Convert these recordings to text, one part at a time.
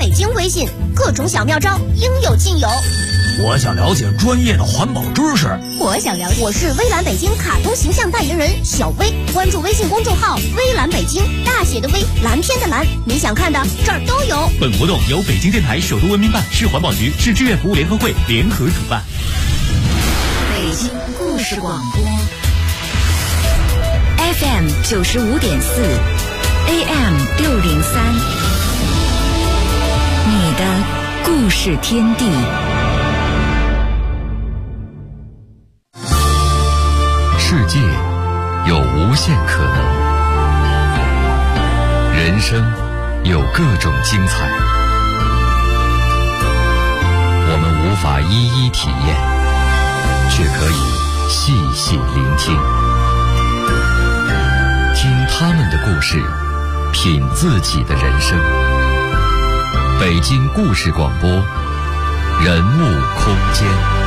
北京微信，各种小妙招应有尽有。 我想了解专业的环保知识。 我想了解。我是微蓝北京卡通形象代言人小薇，关注微信公众号微蓝北京，大写的微，蓝天的蓝，你想看的这儿都有。 本活动由北京电台首都文明办、市环保局、市志愿服务联合会联合主办。 北京故事广播 FM 95.4 AM 603，你的故事天地。 世界有无限可能，人生有各种精彩，我们无法一一体验，却可以细细聆听，听他们的故事，品自己的人生。北京故事广播，人物空间。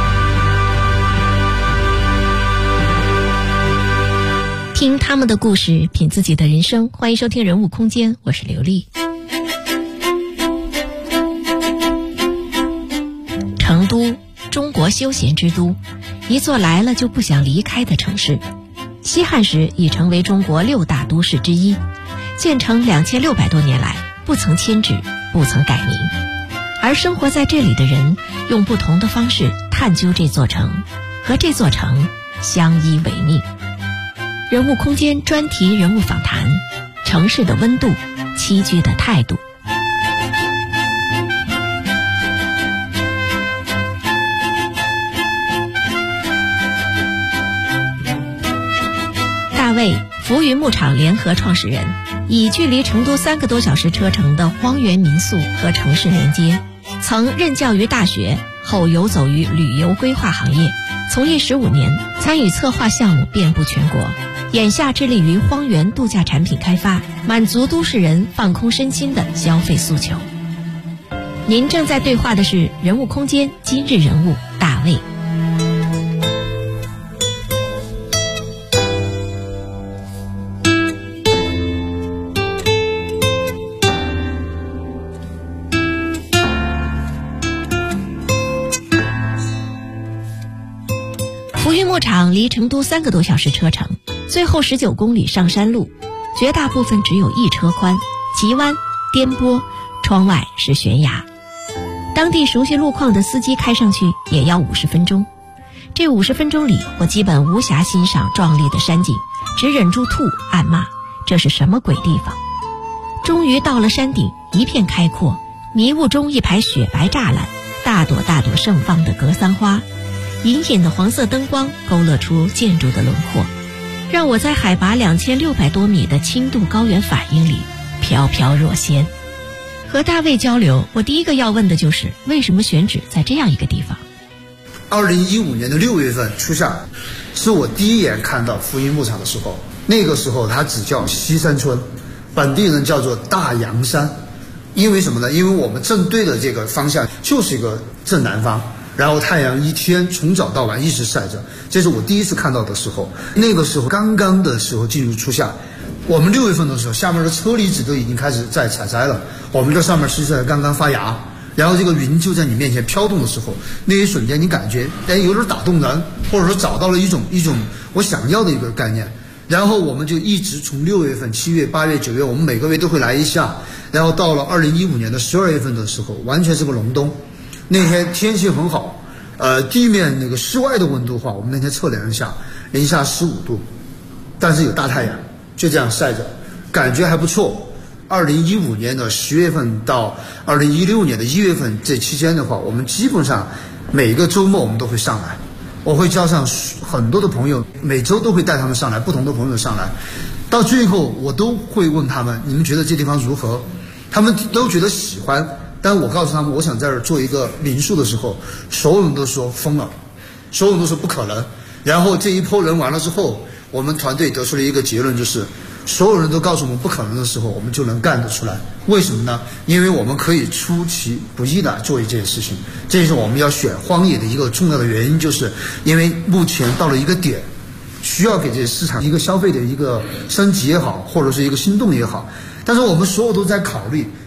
听他们的故事，品自己的人生。欢迎收听人物空间，我是刘丽。成都，中国休闲之都，一座来了就不想离开的城市。西汉时已成为中国6大都市之一，建成2600多年来不曾迁址，不曾改名。而生活在这里的人用不同的方式探究这座城，和这座城相依为命。人物空间专题人物访谈，城市的温度，栖居的态度。大卫，浮云牧场联合创始人，以距离成都3个多小时车程的荒原民宿和城市连接，曾任教于大学，后游走于旅游规划行业，从业15年，参与策划项目遍布全国。眼下致力于荒原度假产品开发，满足都市人放空身心的消费诉求。您正在对话的是人物空间今日人物大卫。浮云牧场离成都3个多小时车程，最后19公里上山路，绝大部分只有1车宽，急弯、颠簸，窗外是悬崖。当地熟悉路况的司机开上去也要50分钟。这50分钟里，我基本无暇欣赏壮丽的山景，只忍住吐暗骂，这是什么鬼地方？终于到了山顶，一片开阔，迷雾中一排雪白栅栏，大朵大朵盛放的格桑花，隐隐的黄色灯光勾勒出建筑的轮廓，让我在海拔2600多米的轻度高原反应里飘飘若仙。和大卫交流，我第一个要问的就是为什么选址在这样一个地方。 2015年的6月份初夏，是我第一眼看到浮云牧场的时候。那个时候它只叫西山村，本地人叫做大洋山。因为什么呢？因为我们正对的这个方向就是一个正南方，然后太阳一天从早到晚一直晒着，这是我第一次看到的时候。那个时候刚刚的时候进入初夏，我们6月份的时候，下面的车厘子都已经开始在采摘了，我们这上面实际上刚刚发芽，然后这个云就在你面前飘动的时候，那一瞬间你感觉有点打动人，或者说找到了一种我想要的一个概念。然后我们就一直从6月份、7月、8月、9月，我们每个月都会来一下，然后到了2015年的12月份的时候，完全是个隆冬。那天天气很好，地面那个室外的温度的话，我们那天测量一下，零下15度，但是有大太阳，就这样晒着，感觉还不错。2015年的10月份到2016年的1月份这期间的话，我们基本上每个周末我们都会上来，我会叫上很多的朋友，每周都会带他们上来，不同的朋友上来，到最后我都会问他们，你们觉得这地方如何？他们都觉得喜欢。但我告诉他们我想在这儿做一个民宿的时候，所有人都说疯了，所有人都说不可能。然后这一波人完了之后，我们团队得出了一个结论，就是所有人都告诉我们不可能的时候，我们就能干得出来。为什么呢？因为我们可以出其不意的做一件事情，这是我们要选荒野的一个重要的原因，就是因为目前到了一个点，需要给这个市场一个消费的一个升级也好，或者是一个心动也好，但是我们所有都在考虑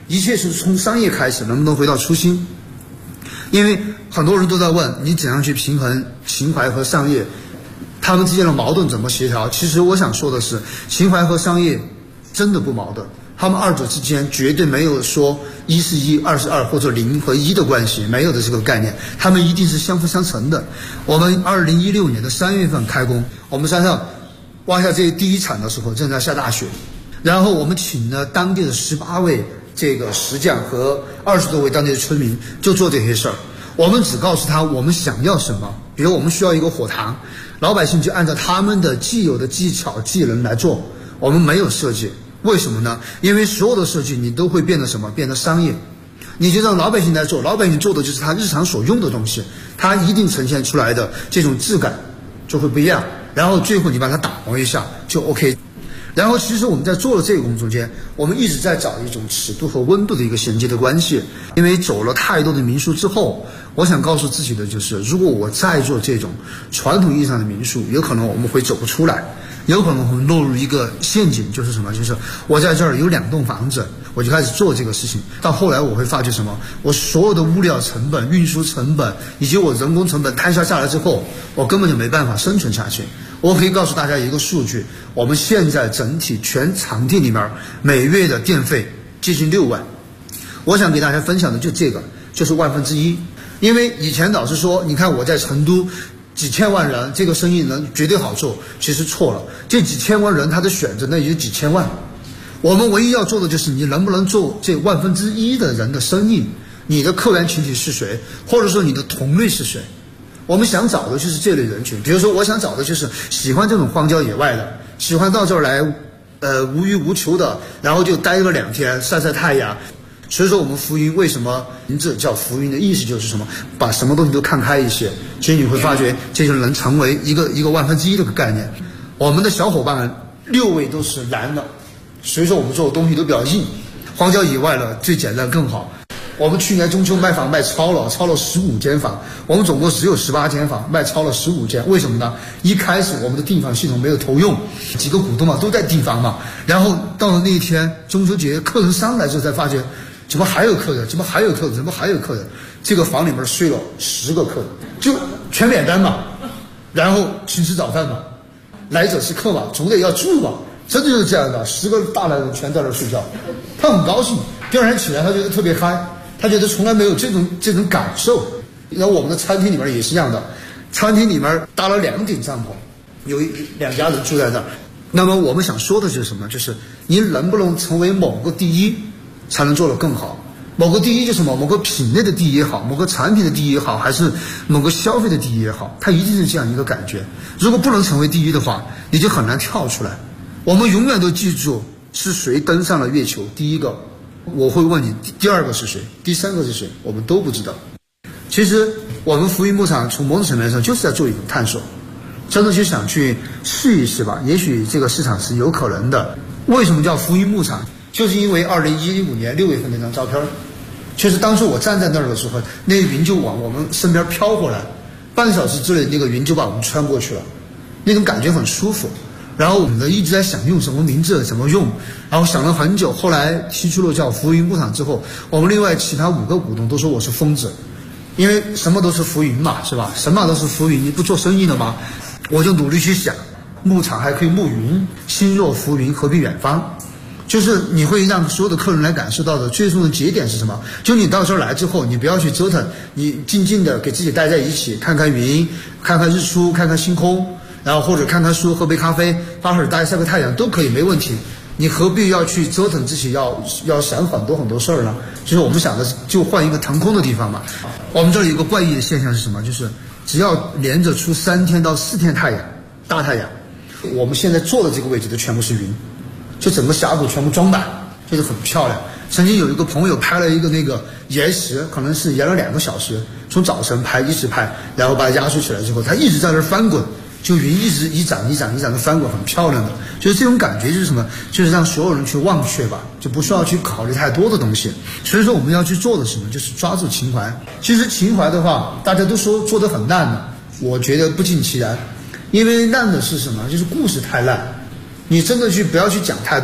一切是从商业开始，能不能回到初心？因为很多人都在问你怎样去平衡情怀和商业，他们之间的矛盾怎么协调？其实我想说的是，情怀和商业真的不矛盾，他们二者之间绝对没有说1是1，2是2或者0和1的关系，没有的这个概念，他们一定是相辅相成的。我们2016年的3月份开工，我们山上挖下这第一铲的时候正在下大雪，然后我们请了当地的18位这个石匠和20多位当地的村民，就做这些事儿。我们只告诉他我们想要什么，比如我们需要一个火塘，老百姓就按照他们的既有的技巧技能来做，我们没有设计。为什么呢？因为所有的设计你都会变得什么？变得商业。你就让老百姓来做，老百姓做的就是他日常所用的东西，他一定呈现出来的这种质感就会不一样，然后最后你把它打磨一下就 OK。然后其实我们在做了这个工作间，我们一直在找一种尺度和温度的一个衔接的关系。因为走了太多的民宿之后，我想告诉自己的就是，如果我再做这种传统意义上的民宿，有可能我们会走不出来，有可能会落入一个陷阱，就是什么？就是我在这儿有2栋房子，我就开始做这个事情，到后来我会发觉什么？我所有的物料成本、运输成本以及我人工成本摊下来之后，我根本就没办法生存下去。我可以告诉大家一个数据，我们现在整体全场地里面每月的电费接近6万。我想给大家分享的就这个，就是1/1000。因为以前老是说，你看我在成都几千万人，这个生意能绝对好做，其实错了。这几千万人他的选择呢也就几千万，我们唯一要做的就是你能不能做这1/1000的人的生意，你的客源群体是谁，或者说你的同类是谁。我们想找的就是这类人群，比如说我想找的就是喜欢这种荒郊野外的，喜欢到这儿来无欲无求的，然后就待个2天晒晒太阳。所以说我们浮云为什么名字叫浮云的意思就是什么？把什么东西都看开一些，其实你会发觉这就能成为一个1/1000的概念。我们的小伙伴6位都是男的，所以说我们做的东西都比较硬，荒郊野外了最简单更好。我们去年中秋卖房卖超了15间房，我们总共只有18间房，卖超了15间。为什么呢？一开始我们的订房系统没有投用，几个股东嘛都在订房嘛，然后到了那一天中秋节，客人上来之后才发觉，怎么还有客人？怎么还有客人？怎么还有客人？这个房里面睡了10个客人，就全免单嘛，然后请吃早饭嘛，来者是客嘛，总得要住嘛，真的就是这样的，10个大男人全在那睡觉，他很高兴，第二天起来他觉得特别嗨。他觉得从来没有这种感受。然后我们的餐厅里面也是一样的，餐厅里面搭了2顶帐篷，有2家人住在那儿。那么我们想说的就是什么？就是你能不能成为某个第一，才能做得更好。某个第一就是某个品类的第一也好，某个产品的第一也好，还是某个消费的第一也好，它一定是这样一个感觉。如果不能成为第一的话，你就很难跳出来。我们永远都记住是谁登上了月球，第一个。我会问你，第2个是谁？第3个是谁？我们都不知道。其实我们浮云牧场从某种层面上就是在做一种探索，真的就想去试一试吧，也许这个市场是有可能的。为什么叫浮云牧场？就是因为2015年6月份那张照片，就是当时我站在那儿的时候，那个云就往我们身边飘过来，半小时之内那个云就把我们穿过去了，那种感觉很舒服。然后我们一直在想用什么名字怎么用，然后想了很久，后来提出了叫浮云牧场之后，我们另外其他5个股东都说我是疯子，因为什么都是浮云嘛，是吧？什么都是浮云，你不做生意了吗？我就努力去想，牧场还可以牧云，心若浮云何必远方，就是你会让所有的客人来感受到的最终的节点是什么？就你到这儿来之后，你不要去折腾，你静静的给自己待在一起，看看云，看看日出，看看星空，然后或者看看书，喝杯咖啡，发会儿呆，晒个太阳都可以，没问题。你何必要去折腾自己，要想很多事儿呢？就是我们想的就换一个腾空的地方嘛。我们这里有一个怪异的现象是什么？就是只要连着出3天到4天太阳，大太阳，我们现在坐的这个位置都全部是云，就整个峡谷全部装满，就是很漂亮。曾经有一个朋友拍了一个那个岩石，可能是岩了2个小时，从早晨拍一直拍，然后把它压缩起来之后，他一直在那儿翻滚。就云一直一涨的翻滚，很漂亮的。就是这种感觉就是什么？就是让所有人去忘却吧，就不需要去考虑太多的东西。所以说我们要去做的什么？就是抓住情怀。其实情怀的话，大家都说做得很烂的，我觉得不尽其然。因为烂的是什么？就是故事太烂。你真的不要去讲太多，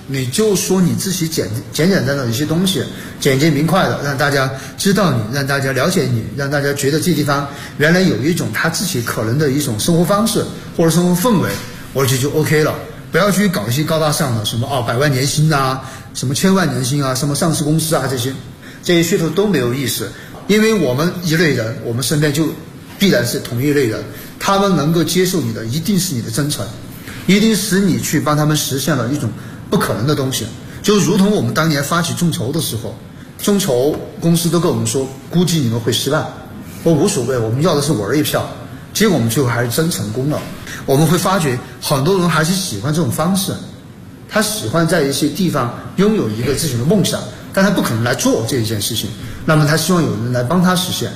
你就说你自己简单的一些东西，简洁明快的，让大家知道你，让大家了解你，让大家觉得这地方原来有一种他自己可能的一种生活方式或者生活氛围，我觉得就 OK 了。不要去搞一些高大上的什么100万年薪啊，什么1000万年薪啊，什么上市公司啊，这些噱头都没有意思。因为我们一类人，我们身边就必然是同一类人，他们能够接受你的一定是你的真诚，一定使你去帮他们实现了一种不可能的东西。就如同我们当年发起众筹的时候，众筹公司都跟我们说估计你们会失败，我无所谓，我们要的是我一票。结果我们最后还是真成功了。我们会发觉很多人还是喜欢这种方式，他喜欢在一些地方拥有一个自己的梦想，但他不可能来做这一件事情，那么他希望有人来帮他实现。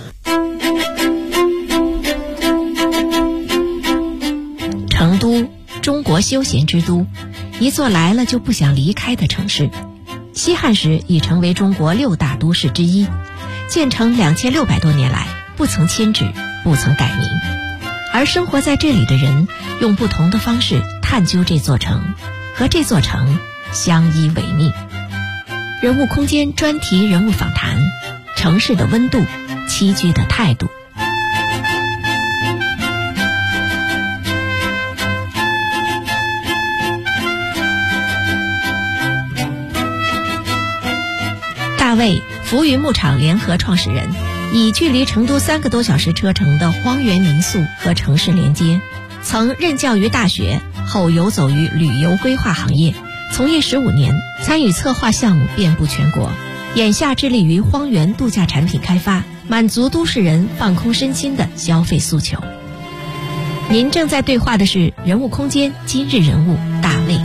成都，中国休闲之都，一座来了就不想离开的城市。西汉时已成为中国6大都市之一，建成2600多年来不曾迁址，不曾改名。而生活在这里的人用不同的方式探究这座城，和这座城相依为命。人物空间专题人物访谈，城市的温度，栖居的态度。大卫，浮云牧场联合创始人，以距离成都3个多小时车程的荒原民宿和城市连接，曾任教于大学，后游走于旅游规划行业，从业15年，参与策划项目遍布全国。眼下致力于荒原度假产品开发，满足都市人放空身心的消费诉求。您正在对话的是人物空间今日人物大卫。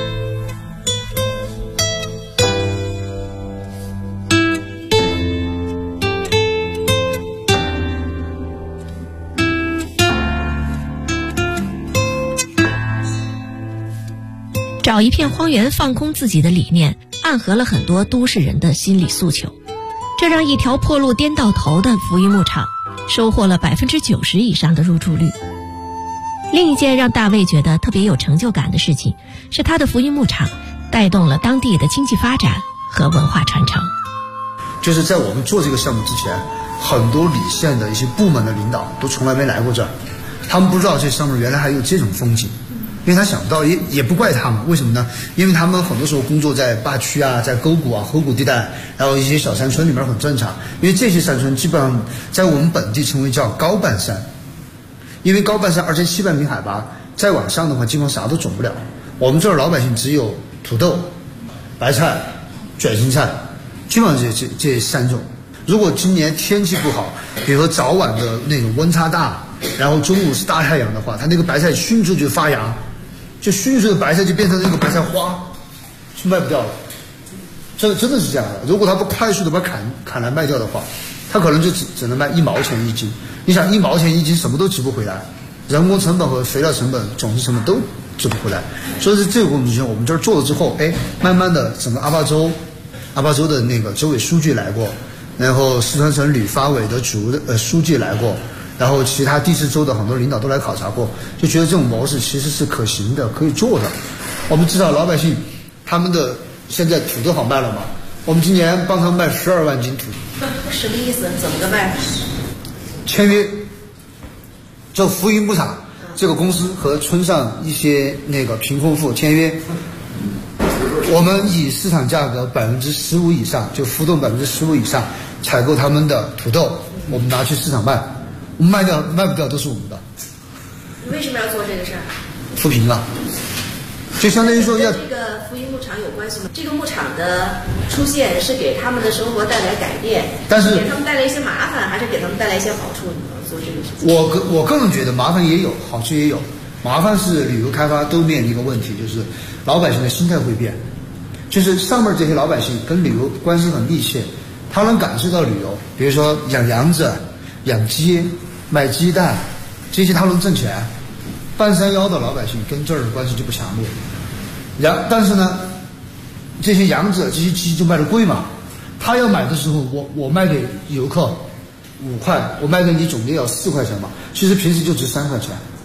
找一片荒原放空自己的理念，暗合了很多都市人的心理诉求，这让一条破路颠到头的浮云牧场收获了90%以上的入住率。另一件让大卫觉得特别有成就感的事情，是他的浮云牧场带动了当地的经济发展和文化传承。 就是在我们做这个项目之前，很多里县的一些部门的领导都从来没来过这儿，他们不知道这上面原来还有这种风景。因为他想不到，也不怪他们，为什么呢？因为他们很多时候工作在坝区啊，在沟谷啊、河谷地带，然后一些小山村里面很正常。因为这些山村基本上在我们本地称为叫高半山，因为高半山2700米海拔，再往上的话基本上啥都种不了。我们这儿老百姓只有土豆、白菜、卷心菜，基本上这3种。如果今年天气不好，比如说早晚的那种温差大，然后中午是大太阳的话，它那个白菜迅速就发芽，就迅速的白菜就变成那个白菜花，就卖不掉了。真的是这样的。如果他不快速的把砍来卖掉的话，他可能就只能卖1毛钱1斤。你想1毛钱1斤什么都值不回来，人工成本和肥料成本、种子成本都值不回来。所以是这个问题，我们这儿做了之后，慢慢的整个阿坝州的那个州委书记来过，然后四川省旅发委的书记来过，然后其他地市州的很多领导都来考察过，就觉得这种模式其实是可行的，可以做的。我们至少老百姓他们的现在土豆好卖了嘛，我们今年帮他们卖12万斤土。 什么意思？怎么个卖？ 签约，就浮云牧场这个公司和村上一些那个贫困户签约，我们以市场价格15%以上，就浮动15%以上采购他们的土豆，我们拿去市场卖，我们卖不掉都是我们的。 你为什么要做这个事儿？ 扶贫了，就相当于说要。 这个浮云牧场有关系吗？这个牧场的出现是给他们的生活带来改变， 但是给他们带来一些麻烦，还是给他们带来一些好处？你要做这个事情？ 我个人觉得麻烦也有，好处也有。麻烦是旅游开发都面临一个问题，就是老百姓的心态会变。就是上面这些老百姓跟旅游关系很密切，他能感受到旅游，比如说养羊子、养鸡、卖鸡蛋，这些他能挣钱。半山腰的老百姓跟这儿的关系就不强烈。但是呢，这些羊子、这些鸡就卖得贵嘛。他要买的时候，我卖给游客5块，我卖给你总店要4块钱嘛。其实平时就值3块钱。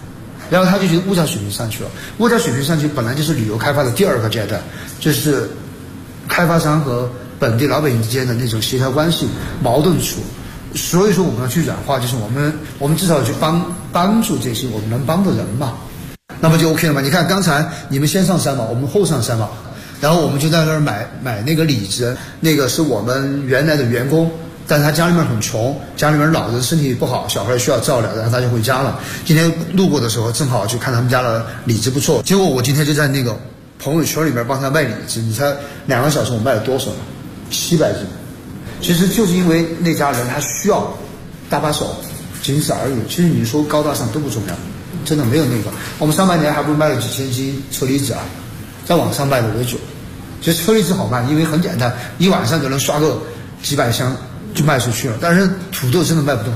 然后他就觉得物价水平上去了，物价水平上去本来就是旅游开发的第二个阶段，就是开发商和本地老百姓之间的那种协调关系矛盾处。所以说我们要去软化，就是我们至少去帮助这些我们能帮的人嘛，那么就 OK 了嘛。你看刚才你们先上山嘛，我们后上山嘛，然后我们就在那儿买那个李子，那个是我们原来的员工，但他家里面很穷，家里面老人身体不好，小孩需要照料，然后他就回家了。今天路过的时候正好去看他们家的李子不错，结果我今天就在那个朋友圈里面帮他卖李子，你猜2个小时我卖了多少呢？700斤。其实就是因为那家人他需要搭把手，仅此而已。其实你说高大上都不重要，真的没有那个。我们上半年还不是卖了几千斤车厘子啊，在网上卖的为主。其实车厘子好卖，因为很简单，一晚上就能刷个几百箱就卖出去了。但是土豆真的卖不动。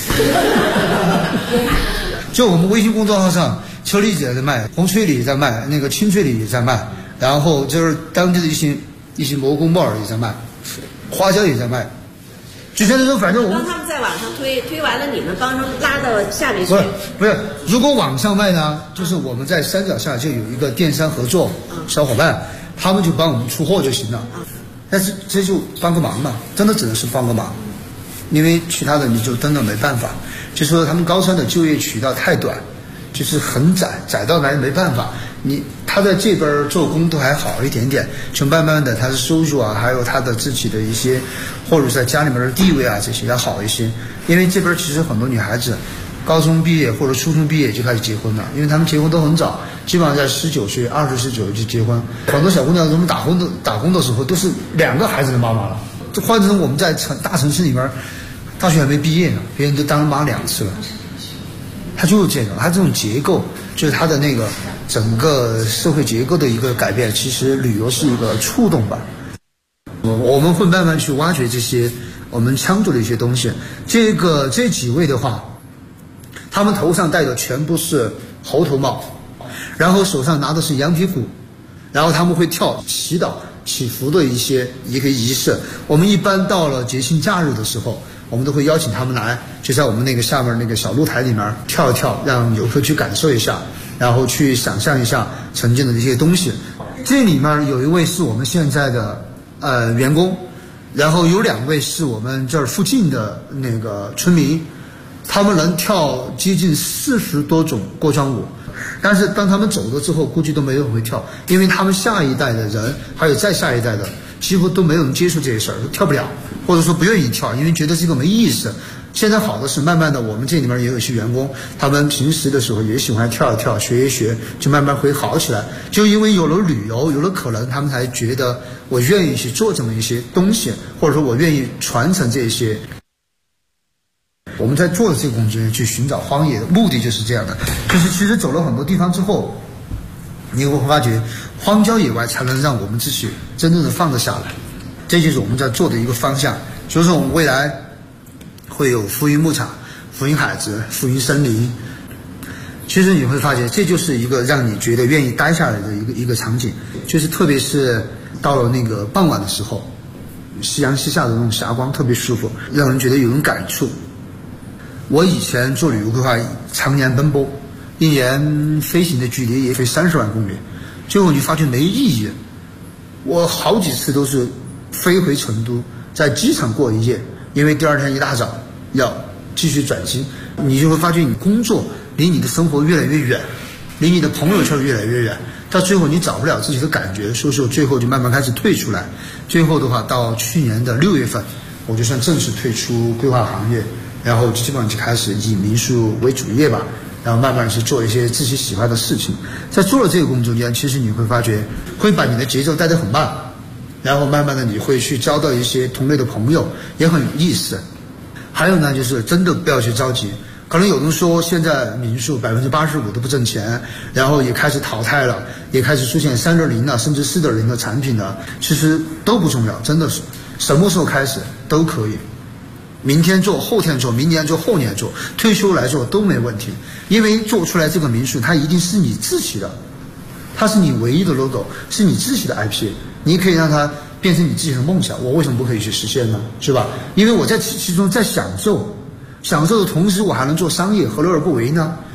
就我们微信公众号上，车厘子也在卖，红脆李也在卖，那个青脆李也在卖，然后就是当地的一些蘑菇木耳也在卖。花椒也在卖，就现在说，反正我们帮他们在网上推完了，你们帮着拉到下面去。 不是，如果网上卖呢，就是我们在山脚下就有一个电商合作小伙伴，他们就帮我们出货就行了。但是这就帮个忙嘛，真的只能是帮个忙，因为其他的你就真的没办法。就说他们高山的就业渠道太短，就是很窄到来没办法。他在这边做工都还好一点点，就慢慢的他的收入啊，还有他的自己的一些，或者在家里面的地位啊，这些要好一些。因为这边其实很多女孩子高中毕业或者初中毕业就开始结婚了，因为他们结婚都很早，基本上在19岁、20岁左右就结婚。很多小姑娘我们打工的时候都是2个孩子的妈妈了。这换成我们在大城市里面，大学还没毕业呢，别人都当妈2次了。它就是这种，它这种结构就是它的那个整个社会结构的一个改变。其实旅游是一个触动吧，我们会慢慢去挖掘这些我们羌族的一些东西。这几位的话，他们头上戴的全部是猴头帽，然后手上拿的是羊皮鼓，然后他们会跳祈祷祈福的一个仪式。我们一般到了节庆假日的时候，我们都会邀请他们来，就在我们那个下面那个小露台里面跳一跳，让游客去感受一下，然后去想象一下曾经的这些东西。这里面有一位是我们现在的员工，然后有2位是我们这儿附近的那个村民，他们能跳接近40多种过庄舞。但是当他们走了之后，估计都没有人会跳，因为他们下一代的人还有再下一代的几乎都没有人接触这些事儿，都跳不了，或者说不愿意跳，因为觉得这个没意思。现在好的是，慢慢的我们这里面也有一些员工，他们平时的时候也喜欢跳一跳，学一学，就慢慢会好起来。就因为有了旅游，有了可能，他们才觉得我愿意去做这么一些东西，或者说我愿意传承这些。我们在做的这个工作去寻找荒野的目的就是这样的，就是其实走了很多地方之后，你会发觉荒郊野外才能让我们自己真正的放得下来，这就是我们在做的一个方向。所以说我们未来会有浮云牧场、浮云海子、浮云森林。其实你会发觉这就是一个让你觉得愿意待下来的一个场景，就是特别是到了那个傍晚的时候，夕阳西下的那种霞光特别舒服，让人觉得有种感触。我以前做旅游规划，常年奔波，一年飞行的距离也飞30万公里，最后你发觉没意义。我好几次都是飞回成都，在机场过一夜，因为第2天一大早要继续转机，你就会发觉你工作离你的生活越来越远，离你的朋友圈越来越远，到最后你找不了自己的感觉，所以说最后就慢慢开始退出来。最后的话，到去年的6月份，我就算正式退出规划行业，然后基本上就开始以民宿为主业吧，然后慢慢去做一些自己喜欢的事情。在做了这个工作间，其实你会发觉会把你的节奏带得很慢，然后慢慢的你会去交到一些同类的朋友，也很有意思。还有呢，就是真的不要去着急，可能有人说现在民宿85%都不挣钱，然后也开始淘汰了，也开始出现3.0了，甚至4.0的产品了，其实都不重要，真的是什么时候开始都可以。明天做，后天做，明年做，后年做，退休来做都没问题。因为做出来这个民宿，它一定是你自己的，它是你唯一的 logo， 是你自己的 IP， 你可以让它变成你自己的梦想。我为什么不可以去实现呢？是吧？因为我在其中在享受的同时，我还能做商业，何乐而不为呢？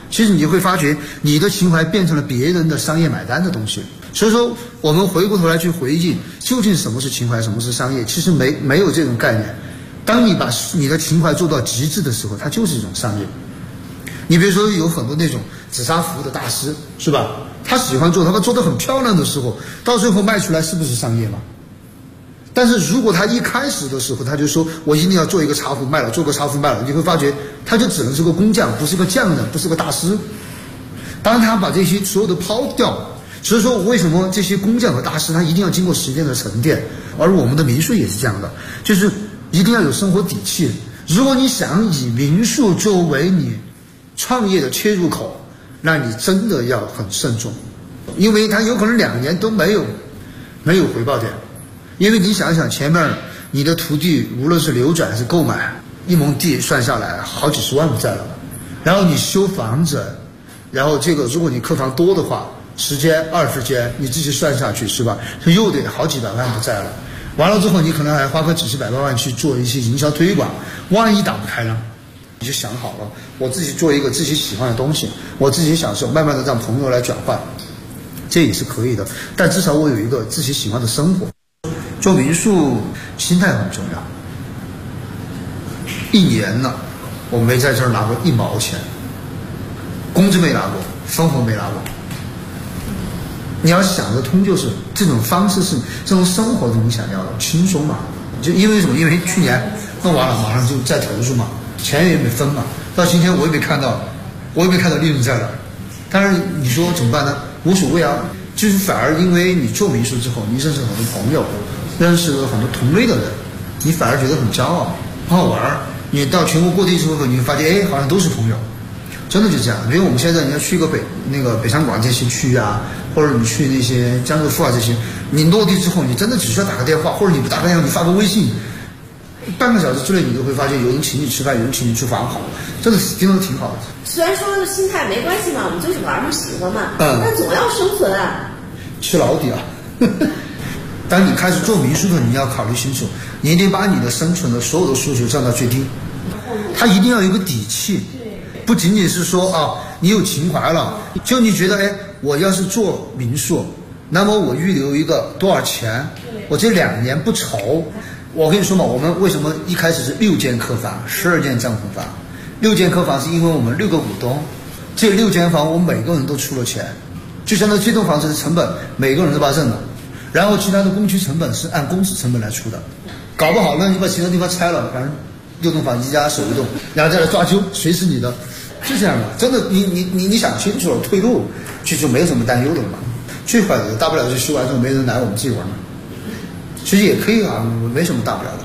其实你会发觉你的情怀变成了别人的商业买单的东西。所以说我们回过头来去回忆究竟什么是情怀，什么是商业，其实没有这种概念。当你把你的情怀做到极致的时候，它就是一种商业。你比如说有很多那种紫砂服的大师，是吧？他喜欢做，他做得很漂亮的时候，到最后卖出来是不是商业嘛？但是如果他一开始的时候他就说我一定要做一个茶壶卖了，做个茶壶卖了，你会发觉他就只能是个工匠，不是个匠人，不是个大师。当他把这些所有的抛掉，所以说为什么这些工匠和大师他一定要经过时间的沉淀，而我们的民宿也是这样的，就是一定要有生活底气。如果你想以民宿作为你创业的切入口，那你真的要很慎重，因为他有可能2年都没有回报点。因为你想想前面你的土地无论是流转还是购买，1亩地算下来好几十万不在了，然后你修房子，然后这个如果你客房多的话，10间20间你自己算下去是吧，又得好几百万不在了。完了之后你可能还花个几十百万去做一些营销推广，万一打不开呢，你就想好了，我自己做一个自己喜欢的东西，我自己享受，慢慢的让朋友来转换，这也是可以的。但至少我有一个自己喜欢的生活。做民宿心态很重要。1年了，我没在这儿拿过1毛钱，工资没拿过，生活没拿过。你要想得通，就是这种方式是这种生活中你想要的轻松嘛。就因为什么？因为去年弄完了，马上就再投诉嘛，钱也没分嘛。到今天我也没看到利润在哪儿。但是你说怎么办呢？无所谓啊，就是反而因为你做民宿之后，你认识很多朋友，认识了很多同类的人，你反而觉得很骄傲，很好玩。你到全国各地之后，你会发现，好像都是朋友，真的就这样。比如我们现在你要去个北上广这些区啊，或者你去那些江浙沪啊这些，你落地之后，你真的只需要打个电话，或者你不打个电话，你发个微信，半个小时之内你就会发现有人请你吃饭，有人请你住房，好，真的挺好的。 虽然说心态没关系嘛，我们就是玩嘛，喜欢嘛，但总要生存啊， 吃老底啊。当你开始做民宿的，你要考虑清楚，你一定把你的生存的所有的诉求降到最低，它一定要有个底气，不仅仅是说你有情怀了，就你觉得我要是做民宿，那么我预留一个多少钱，我这2年不愁。我跟你说嘛，我们为什么一开始是6间客房，12间帐篷房？6间客房是因为我们6个股东，这6间房我们每个人都出了钱，就相当于这栋房子的成本每个人都把它认了，然后其他的工期成本是按工时成本来出的。搞不好呢，你把其他地方拆了，反正6栋房一家守一栋，然后再来抓阄，谁是你的，是这样的。真的，你想清楚了，退路其实就没有什么担忧了嘛。最坏的大不了就修完之后没人来，我们自己玩嘛，其实也可以啊，没什么大不了的。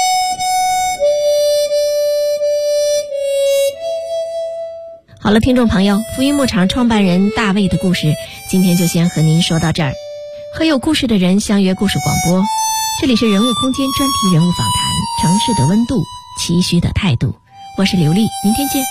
好了，听众朋友，浮云牧场创办人大卫的故事今天就先和您说到这儿。和有故事的人相约故事广播，这里是人物空间专题人物访谈，城市的温度，期许的态度。我是刘丽，明天见。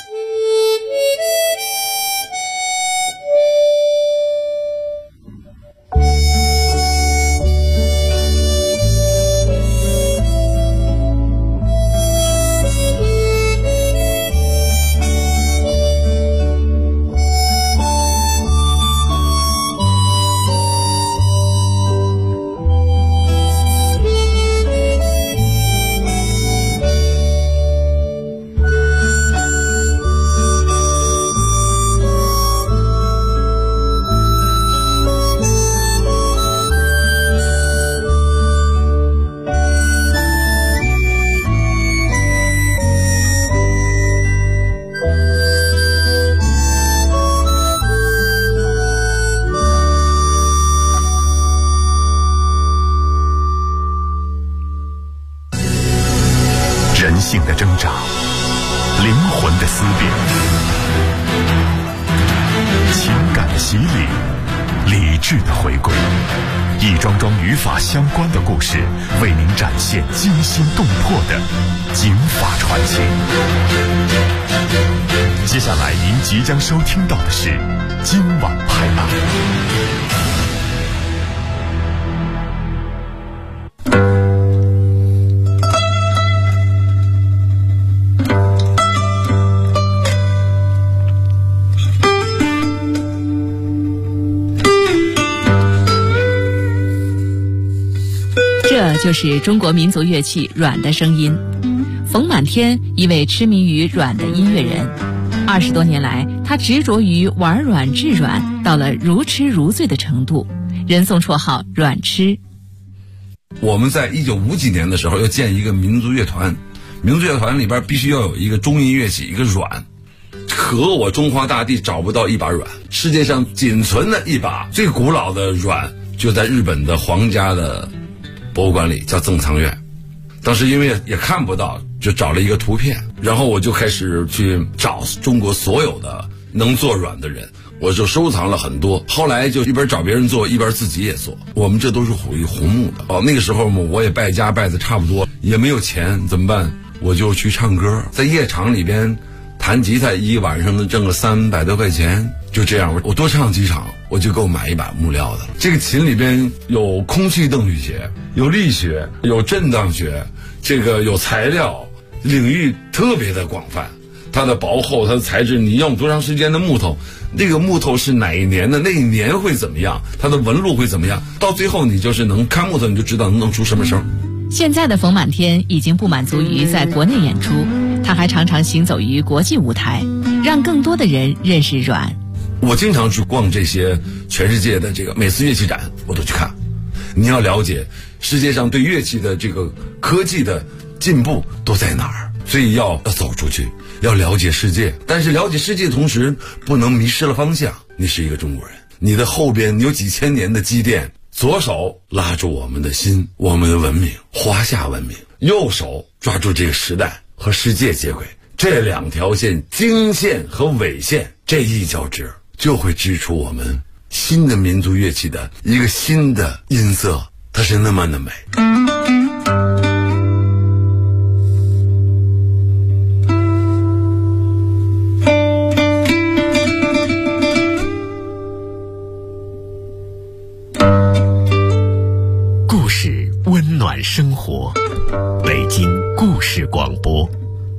人性的挣扎，灵魂的思辨，情感的洗礼，理智的回归，一桩桩与法相关的故事，为您展现惊心动魄的警法传奇。接下来您即将收听到的是今晚拍案。 就是中国民族乐器阮的声音。冯满天，一位痴迷于阮的音乐人，20多年来，他执着于玩阮制阮，到了如痴如醉的程度，人送绰号阮痴。 我们在1950几年的时候要建一个民族乐团，民族乐团里边必须要有一个中音乐器，一个阮。可我中华大地找不到一把阮，世界上仅存的一把最古老的阮就在日本的皇家的博物馆里，叫赠藏院。当时因为也看不到，就找了一个图片，然后我就开始去找中国所有的能做阮的人，我就收藏了很多。后来就一边找别人做，一边自己也做。我们这都是属于红木的。那个时候我也败家败的差不多，也没有钱，怎么办？我就去唱歌，在夜场里边弹吉他，一晚上能挣个300多块钱。就这样，我多唱几场，我就够买一把木料的了。这个琴里边有空气动力学，有力学，有震荡学，这个有材料，领域特别的广泛。它的薄厚，它的材质，你用多长时间的木头，那个木头是哪一年的，那一年会怎么样，它的纹路会怎么样，到最后你就是能看木头，你就知道能弄出什么声。 现在的冯满天已经不满足于在国内演出，他还常常行走于国际舞台，让更多的人认识阮。 我经常去逛这些全世界的这个每次乐器展，我都去看。你要了解世界上对乐器的这个科技的进步都在哪儿，所以要走出去，要了解世界。但是了解世界的同时，不能迷失了方向。你是一个中国人，你的后边有几千年的积淀，左手拉住我们的心，我们的文明，华夏文明；右手抓住这个时代和世界接轨。这两条线，经线和纬线，这一交织，就会织出我们新的民族乐器的一个新的音色，它是那么的美。 故事温暖生活，北京故事广播。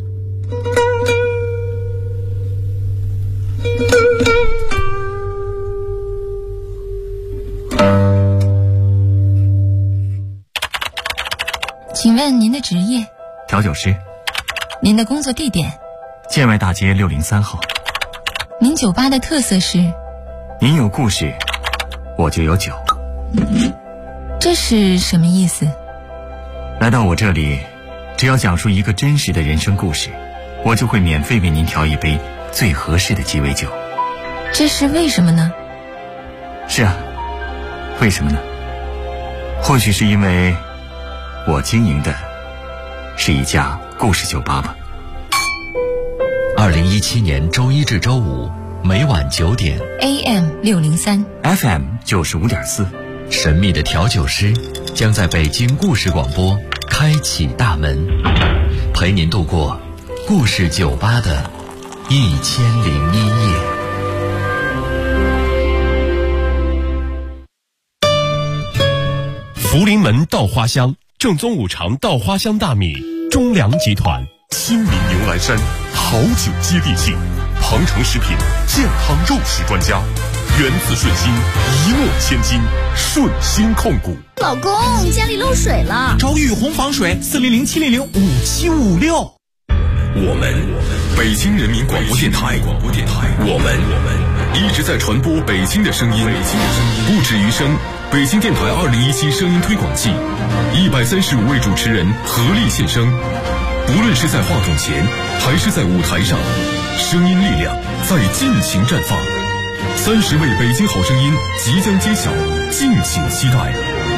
请问您的职业？ 调酒师。 您的工作地点？ 建外大街603号。 您酒吧的特色是？ 您有故事，我就有酒。 这是什么意思？ 来到我这里，只要讲述一个真实的人生故事，我就会免费为您调一杯最合适的鸡尾酒。 这是为什么呢？ 是啊，为什么呢？或许是因为我经营的是一家故事酒吧吧。 2017年周一至周五每晚9点 AM 603 FM 95.4， 神秘的调酒师将在北京故事广播开启大门，陪您度过故事酒吧的1001夜。 福临门稻花香，正宗五常稻花香大米，中粮集团，亲民牛栏山，好酒接地气，鹏程食品健康肉食专家，源自顺心，一诺千金，顺心控股。 老公，家里漏水了， 找雨虹防水，400-700-5756。 我们北京人民广播电台，我们一直在传播北京的声音，不止于声。北京电台2017声音推广季，135位主持人合力献声，无论是在话筒前还是在舞台上，声音力量在尽情绽放。30位北京好声音即将揭晓，敬请期待。